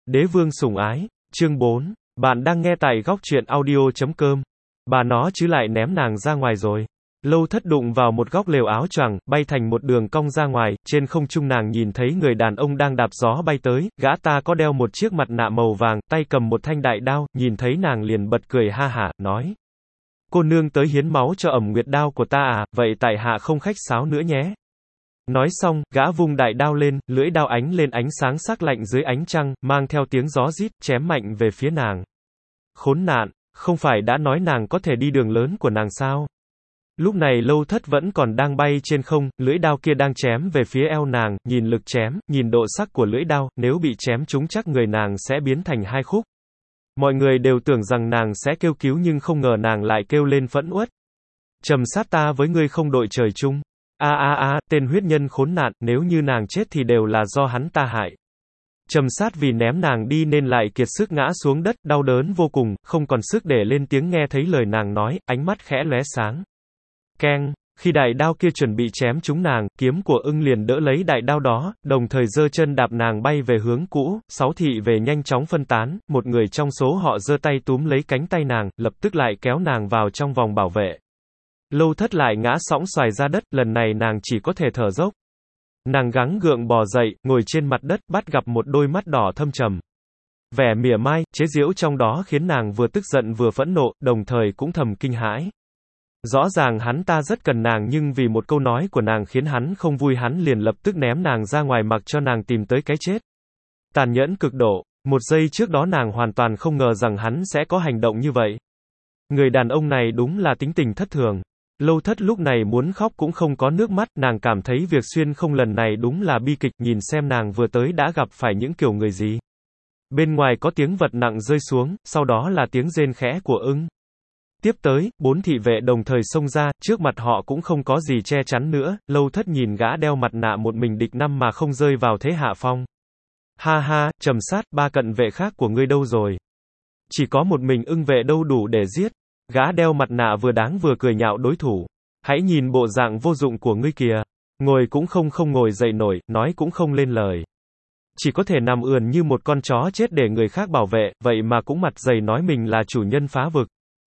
Đế vương sủng ái, chương 4. Bạn đang nghe tại góc truyện audio.com. Bà nó chứ lại ném nàng ra ngoài rồi. Lâu Thất đụng vào một góc lều áo choàng, bay thành một đường cong ra ngoài, trên không trung nàng nhìn thấy người đàn ông đang đạp gió bay tới, gã ta có đeo một chiếc mặt nạ màu vàng, tay cầm một thanh đại đao, nhìn thấy nàng liền bật cười ha hả, nói. Cô nương tới hiến máu cho ẩm nguyệt đao của ta à, vậy tại hạ không khách sáo nữa nhé. Nói xong, gã vung đại đao lên, lưỡi đao ánh lên ánh sáng sắc lạnh dưới ánh trăng, mang theo tiếng gió rít, chém mạnh về phía nàng. Khốn nạn, không phải đã nói nàng có thể đi đường lớn của nàng sao? Lúc này Lâu Thất vẫn còn đang bay trên không, lưỡi đao kia đang chém về phía eo nàng, nhìn lực chém, nhìn độ sắc của lưỡi đao, nếu bị chém trúng chắc người nàng sẽ biến thành hai khúc. Mọi người đều tưởng rằng nàng sẽ kêu cứu nhưng không ngờ nàng lại kêu lên phẫn uất. Trầm sát ta với ngươi không đội trời chung. Tên huyết nhân khốn nạn, nếu như nàng chết thì đều là do hắn ta hại. Trầm sát vì ném nàng đi nên lại kiệt sức ngã xuống đất, đau đớn vô cùng, không còn sức để lên tiếng nghe thấy lời nàng nói, ánh mắt khẽ lóe sáng. Keng, khi đại đao kia chuẩn bị chém trúng nàng, kiếm của ưng liền đỡ lấy đại đao đó, đồng thời giơ chân đạp nàng bay về hướng cũ, sáu thị về nhanh chóng phân tán, một người trong số họ giơ tay túm lấy cánh tay nàng, lập tức lại kéo nàng vào trong vòng bảo vệ. Lâu Thất lại ngã sõng xoài ra đất, lần này nàng chỉ có thể thở dốc. Nàng gắng gượng bò dậy, ngồi trên mặt đất, bắt gặp một đôi mắt đỏ thâm trầm. Vẻ mỉa mai, chế giễu trong đó khiến nàng vừa tức giận vừa phẫn nộ, đồng thời cũng thầm kinh hãi. Rõ ràng hắn ta rất cần nàng nhưng vì một câu nói của nàng khiến hắn không vui, hắn liền lập tức ném nàng ra ngoài mặc cho nàng tìm tới cái chết. Tàn nhẫn cực độ, một giây trước đó nàng hoàn toàn không ngờ rằng hắn sẽ có hành động như vậy. Người đàn ông này đúng là tính tình thất thường. Lâu Thất lúc này muốn khóc cũng không có nước mắt, nàng cảm thấy việc xuyên không lần này đúng là bi kịch, nhìn xem nàng vừa tới đã gặp phải những kiểu người gì. Bên ngoài có tiếng vật nặng rơi xuống, sau đó là tiếng rên khẽ của ưng. Tiếp tới, 4 thị vệ đồng thời xông ra, trước mặt họ cũng không có gì che chắn nữa, Lâu Thất nhìn gã đeo mặt nạ một mình địch năm mà không rơi vào thế hạ phong. Ha ha, Trầm sát, 3 cận vệ khác của ngươi đâu rồi? Chỉ có một mình ưng vệ đâu đủ để giết. Gã đeo mặt nạ vừa đáng vừa cười nhạo đối thủ. Hãy nhìn bộ dạng vô dụng của ngươi kìa. Ngồi cũng không ngồi dậy nổi, nói cũng không lên lời. Chỉ có thể nằm ườn như một con chó chết để người khác bảo vệ, vậy mà cũng mặt dày nói mình là chủ nhân phá vực.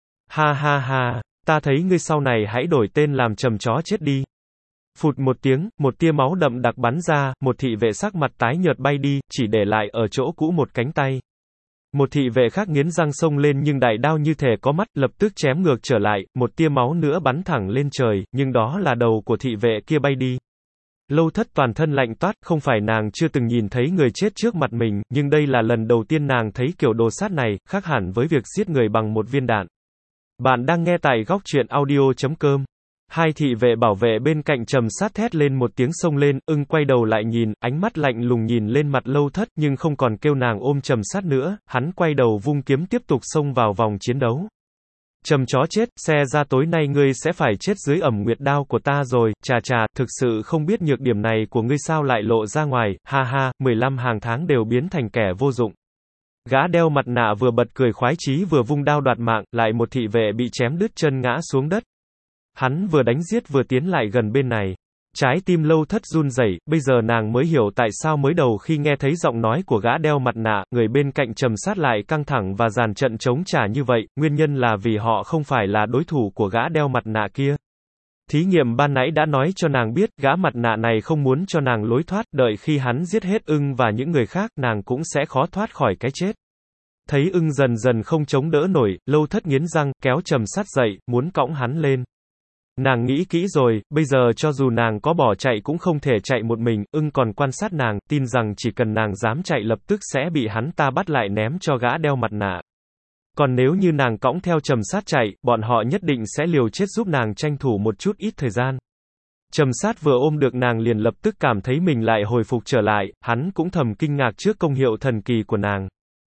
Ha ha ha, ta thấy ngươi sau này hãy đổi tên làm Trầm chó chết đi. Phụt một tiếng, một tia máu đậm đặc bắn ra, một thị vệ sắc mặt tái nhợt bay đi, chỉ để lại ở chỗ cũ một cánh tay. Một thị vệ khác nghiến răng xông lên nhưng đại đao như thể có mắt, lập tức chém ngược trở lại, một tia máu nữa bắn thẳng lên trời, nhưng đó là đầu của thị vệ kia bay đi. Lâu Thất toàn thân lạnh toát, không phải nàng chưa từng nhìn thấy người chết trước mặt mình, nhưng đây là lần đầu tiên nàng thấy kiểu đồ sát này, khác hẳn với việc giết người bằng một viên đạn. Bạn đang nghe tại góc truyện audio.com. Hai thị vệ bảo vệ bên cạnh Trầm sát thét lên một tiếng xông lên, ưng quay đầu lại nhìn, ánh mắt lạnh lùng nhìn lên mặt Lâu Thất nhưng không còn kêu nàng ôm Trầm sát nữa, hắn quay đầu vung kiếm tiếp tục xông vào vòng chiến đấu. Trầm chó chết, xe ra tối nay ngươi sẽ phải chết dưới ẩm nguyệt đao của ta rồi, chà, thực sự không biết nhược điểm này của ngươi sao lại lộ ra ngoài, ha ha, 15 hàng tháng đều biến thành kẻ vô dụng. Gã đeo mặt nạ vừa bật cười khoái chí vừa vung đao đoạt mạng, lại một thị vệ bị chém đứt chân ngã xuống đất. Hắn vừa đánh giết vừa tiến lại gần bên này. Trái tim Lâu Thất run rẩy, bây giờ nàng mới hiểu tại sao mới đầu khi nghe thấy giọng nói của gã đeo mặt nạ, người bên cạnh Trầm sát lại căng thẳng và dàn trận chống trả như vậy, nguyên nhân là vì họ không phải là đối thủ của gã đeo mặt nạ kia. Thí nghiệm ban nãy đã nói cho nàng biết, gã mặt nạ này không muốn cho nàng lối thoát, đợi khi hắn giết hết ưng và những người khác, nàng cũng sẽ khó thoát khỏi cái chết. Thấy ưng dần dần không chống đỡ nổi, Lâu Thất nghiến răng, kéo Trầm sát dậy, muốn cõng hắn lên. Nàng nghĩ kỹ rồi, bây giờ cho dù nàng có bỏ chạy cũng không thể chạy một mình, ưng còn quan sát nàng, tin rằng chỉ cần nàng dám chạy lập tức sẽ bị hắn ta bắt lại ném cho gã đeo mặt nạ. Còn nếu như nàng cõng theo Trầm sát chạy, bọn họ nhất định sẽ liều chết giúp nàng tranh thủ một chút ít thời gian. Trầm sát vừa ôm được nàng liền lập tức cảm thấy mình lại hồi phục trở lại, hắn cũng thầm kinh ngạc trước công hiệu thần kỳ của nàng.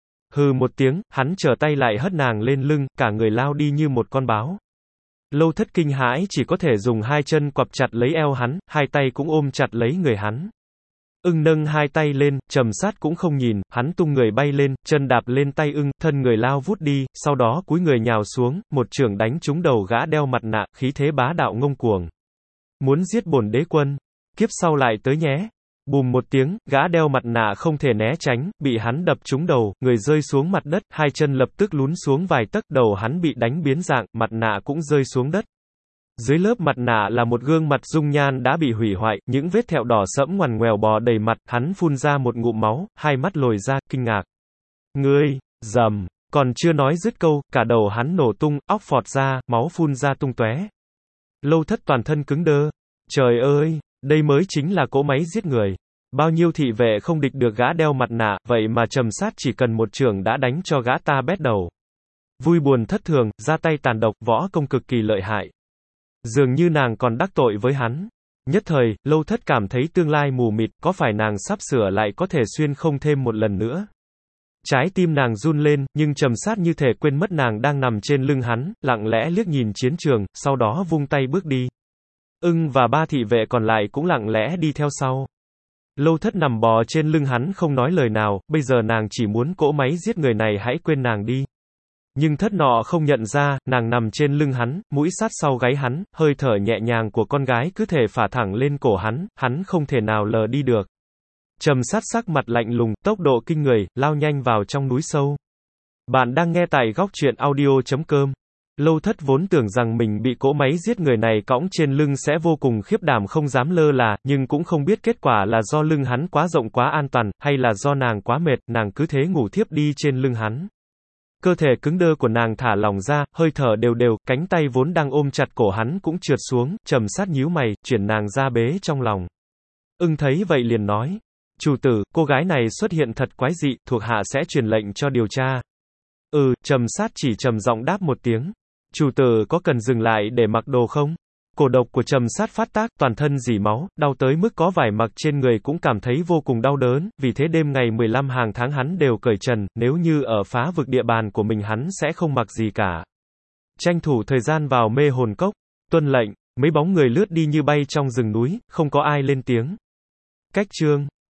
Hừ một tiếng, hắn trở tay lại hất nàng lên lưng, cả người lao đi như một con báo. Lâu Thất kinh hãi chỉ có thể dùng hai chân quặp chặt lấy eo hắn, hai tay cũng ôm chặt lấy người hắn. Ưng nâng hai tay lên, Trầm sát cũng không nhìn, hắn tung người bay lên, chân đạp lên tay ưng, thân người lao vút đi, sau đó cúi người nhào xuống, một chưởng đánh trúng đầu gã đeo mặt nạ, khí thế bá đạo ngông cuồng. Muốn giết bổn đế quân, kiếp sau lại tới nhé. Bùm một tiếng, gã đeo mặt nạ không thể né tránh, bị hắn đập trúng đầu, người rơi xuống mặt đất, hai chân lập tức lún xuống vài tấc, đầu hắn bị đánh biến dạng, mặt nạ cũng rơi xuống đất. Dưới lớp mặt nạ là một gương mặt dung nhan đã bị hủy hoại, những vết thẹo đỏ sẫm ngoằn ngoèo bò đầy mặt, hắn phun ra một ngụm máu, hai mắt lồi ra, kinh ngạc. Ngươi, rầm, còn chưa nói dứt câu, cả đầu hắn nổ tung, óc phọt ra, máu phun ra tung tóe. Lâu Thất toàn thân cứng đơ. Trời ơi, đây mới chính là cỗ máy giết người. Bao nhiêu thị vệ không địch được gã đeo mặt nạ, vậy mà Trầm Sát chỉ cần một chưởng đã đánh cho gã ta bét đầu. Vui buồn thất thường, ra tay tàn độc, võ công cực kỳ lợi hại. Dường như nàng còn đắc tội với hắn. Nhất thời, Lâu Thất cảm thấy tương lai mù mịt, có phải nàng sắp sửa lại có thể xuyên không thêm một lần nữa. Trái tim nàng run lên, nhưng Trầm Sát như thể quên mất nàng đang nằm trên lưng hắn, lặng lẽ liếc nhìn chiến trường, sau đó vung tay bước đi. Ưng và ba thị vệ còn lại cũng lặng lẽ đi theo sau. Lâu Thất nằm bò trên lưng hắn không nói lời nào, bây giờ nàng chỉ muốn cỗ máy giết người này hãy quên nàng đi. Nhưng Thất nọ không nhận ra, nàng nằm trên lưng hắn, mũi sát sau gáy hắn, hơi thở nhẹ nhàng của con gái cứ thể phả thẳng lên cổ hắn không thể nào lờ đi được. Trầm Sát sắc mặt lạnh lùng, tốc độ kinh người, lao nhanh vào trong núi sâu. Bạn đang nghe tại góc truyện audio.com. Lâu Thất vốn tưởng rằng mình bị cỗ máy giết người này cõng trên lưng sẽ vô cùng khiếp đảm không dám lơ là, nhưng cũng không biết kết quả là do lưng hắn quá rộng quá an toàn, hay là do nàng quá mệt, nàng cứ thế ngủ thiếp đi trên lưng hắn. Cơ thể cứng đơ của nàng thả lỏng ra, hơi thở đều đều, cánh tay vốn đang ôm chặt cổ hắn cũng trượt xuống, Trầm Sát nhíu mày, chuyển nàng ra bế trong lòng. Ưng thấy vậy liền nói, chủ tử, cô gái này xuất hiện thật quái dị, thuộc hạ sẽ truyền lệnh cho điều tra. Trầm Sát chỉ trầm giọng đáp một tiếng. Chủ tử có cần dừng lại để mặc đồ không? Cổ độc của Trầm Sát phát tác, toàn thân rỉ máu, đau tới mức có vải mặc trên người cũng cảm thấy vô cùng đau đớn, vì thế đêm ngày 15 hàng tháng hắn đều cởi trần, nếu như ở phá vực địa bàn của mình hắn sẽ không mặc gì cả. Tranh thủ thời gian vào mê hồn cốc, tuân lệnh, mấy bóng người lướt đi như bay trong rừng núi, không có ai lên tiếng. Cách chương